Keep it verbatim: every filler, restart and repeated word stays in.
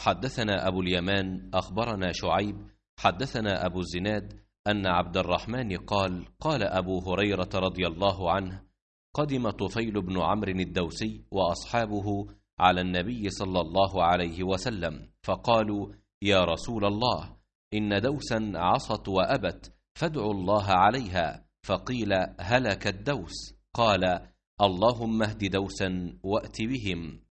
حدثنا أبو اليمان أخبرنا شعيب حدثنا أبو الزناد أن عبد الرحمن قال قال أبو هريرة رضي الله عنه قدم طفيل بن عمرو الدوسي وأصحابه على النبي صلى الله عليه وسلم فقالوا يا رسول الله إن دوسا عصت وأبت فادعوا الله عليها، فقيل هلك الدوس، قال اللهم اهد دوسا وأت بهم.